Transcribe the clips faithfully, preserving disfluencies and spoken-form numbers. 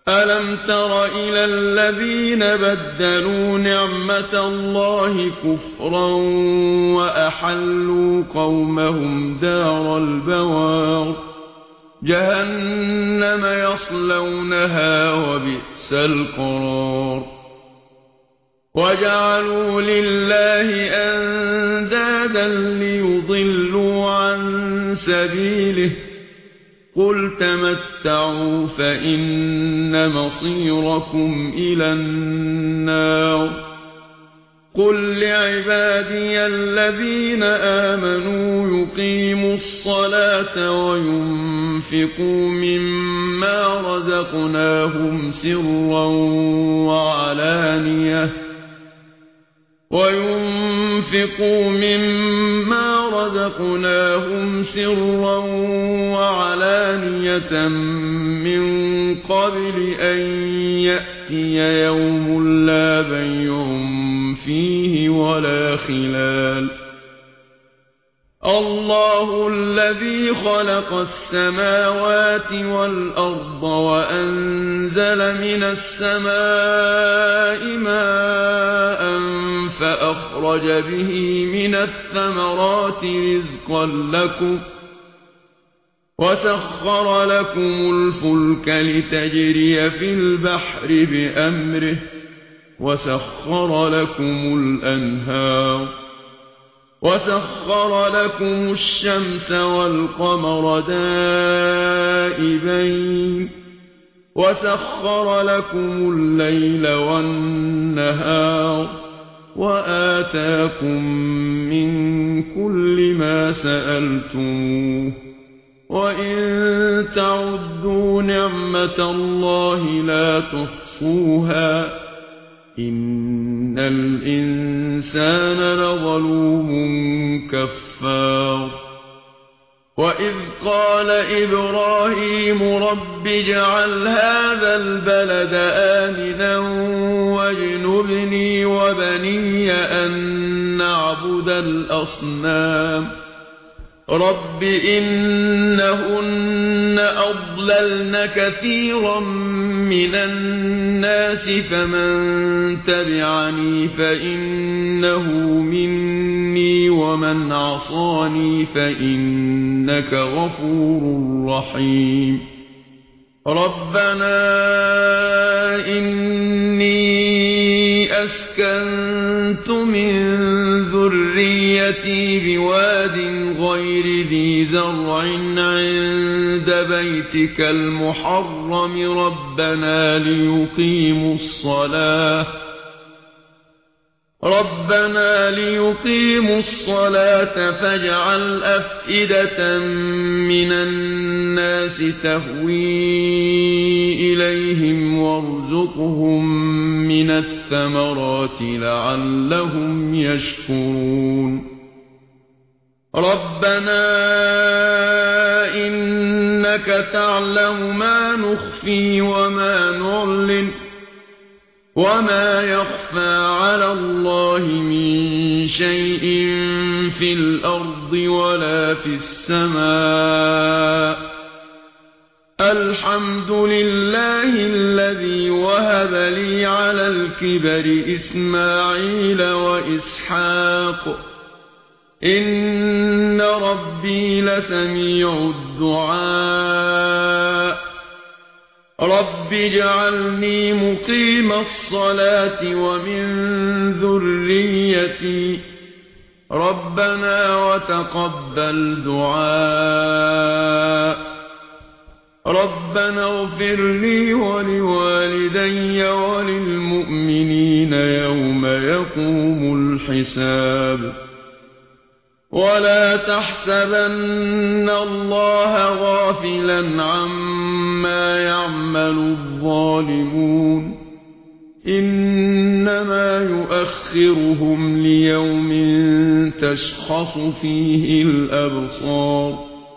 ألم تر إلى الذين بدلوا نعمة الله كفرا وأحلوا قومهم دار البوار جهنم يصلونها وبئس القرار وجعلوا لله أندادا ليضلوا عن سبيله قل تمتعوا فإن مصيركم إلى النار قل لعبادي الذين آمنوا يقيموا الصلاة وينفقوا مما رزقناهم سرا وعلانية وينفقوا مما رزقناهم سرا وعلانية من قبل أن يأتي يوم لا بيع فيه ولا خلال الله الذي خلق السماوات والأرض وأنزل من السماء ماء فأخرج به من الثمرات رزقا لكم وسخر لكم الفلك لتجري في البحر بأمره وسخر لكم الأنهار وسخر لكم الشمس والقمر دائبين وسخر لكم الليل والنهار وآتاكم من كل ما سألتموه وإن تعدوا نعمة الله لا تحصوها إن الإنسان لظلوم كفار وإذ قال إبراهيم رب اجعل هذا البلد آمنا واجنبني وبني أن نعبد الأصنام رب إنهن أضللن كثيرا من الناس فمن تبعني فإنه مني ومن عصاني فإنك غفور رحيم ربنا إني أسكنت من ذريتي بواد غير ذي زرع عند بيتك المحرم ربنا ليقيموا الصلاة ربنا ليقيموا الصلاة فاجعل أفئدة من الناس تهوي إليهم وارزقهم من الثمرات لعلهم يشكرون ربنا إنك تعلم ما نخفي وما نعلن وما يخفى على الله من شيء في الأرض ولا في السماء الحمد لله الذي وهب لي على الكبر إسماعيل وإسحاق إن ربي لسميع الدعاء رب اجعلني مقيم الصلاة ومن ذريتي ربنا وتقبل دعاء ربنا اغفر لي ولوالدي وللمؤمنين يوم يقوم الحساب ولا تحسبن الله غافلا عما يعمل الظالمون إنما يؤخرهم ليوم تشخص فيه الأبصار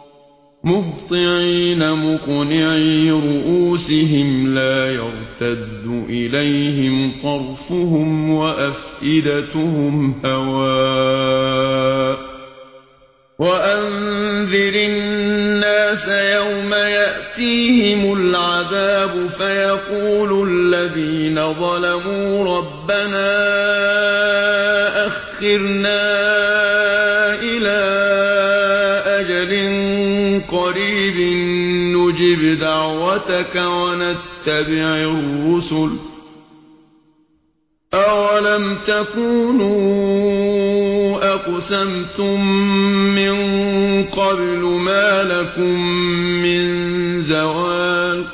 مهطعين مقنعي رؤوسهم لا يرتد إليهم طرفهم وأفئدتهم هواء وأنذر الناس يوم يأتي يأتيهم العذاب فيقول الذين ظلموا ربنا أخرنا إلى أجل قريب نجب دعوتك ونتبع الرسل أولم تكونوا أقسمتم من قبل ما لكم من زوال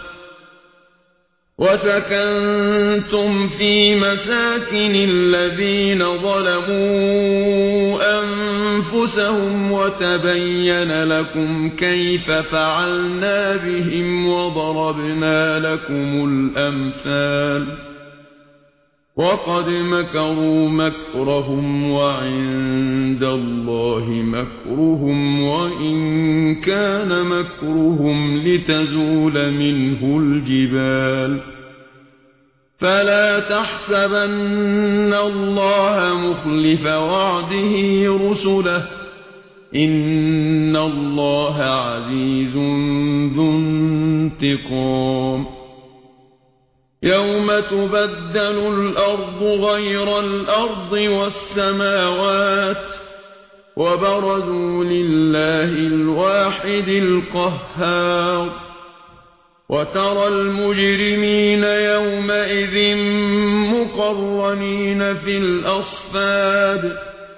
وسكنتم في مساكن الذين ظلموا أنفسهم وتبين لكم كيف فعلنا بهم وضربنا لكم الأمثال وقد مكروا مكرهم وعند الله مكرهم وإن كان مكرهم لتزول منه الجبال فلا تحسبن الله مخلف وعده رسله إن الله عزيز ذو انتقام يوم تبدل الأرض غير الأرض والسماوات وبرزوا لله الواحد القهار وترى المجرمين يومئذ مقرنين في الأصفاد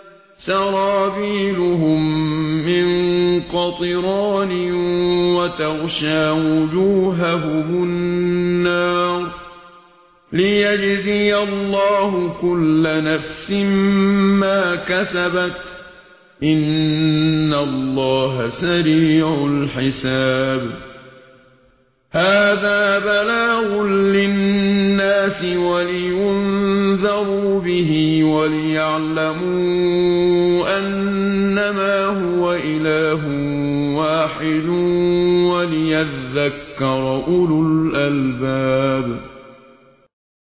سرابيلهم من قطران وتغشى وجوههم النار ليجزي الله كل نفس ما كسبت إن الله سريع الحساب هذا بلاغ للناس ولينذروا به وليعلموا أنما هو إله واحد وليذكر أولو الألباب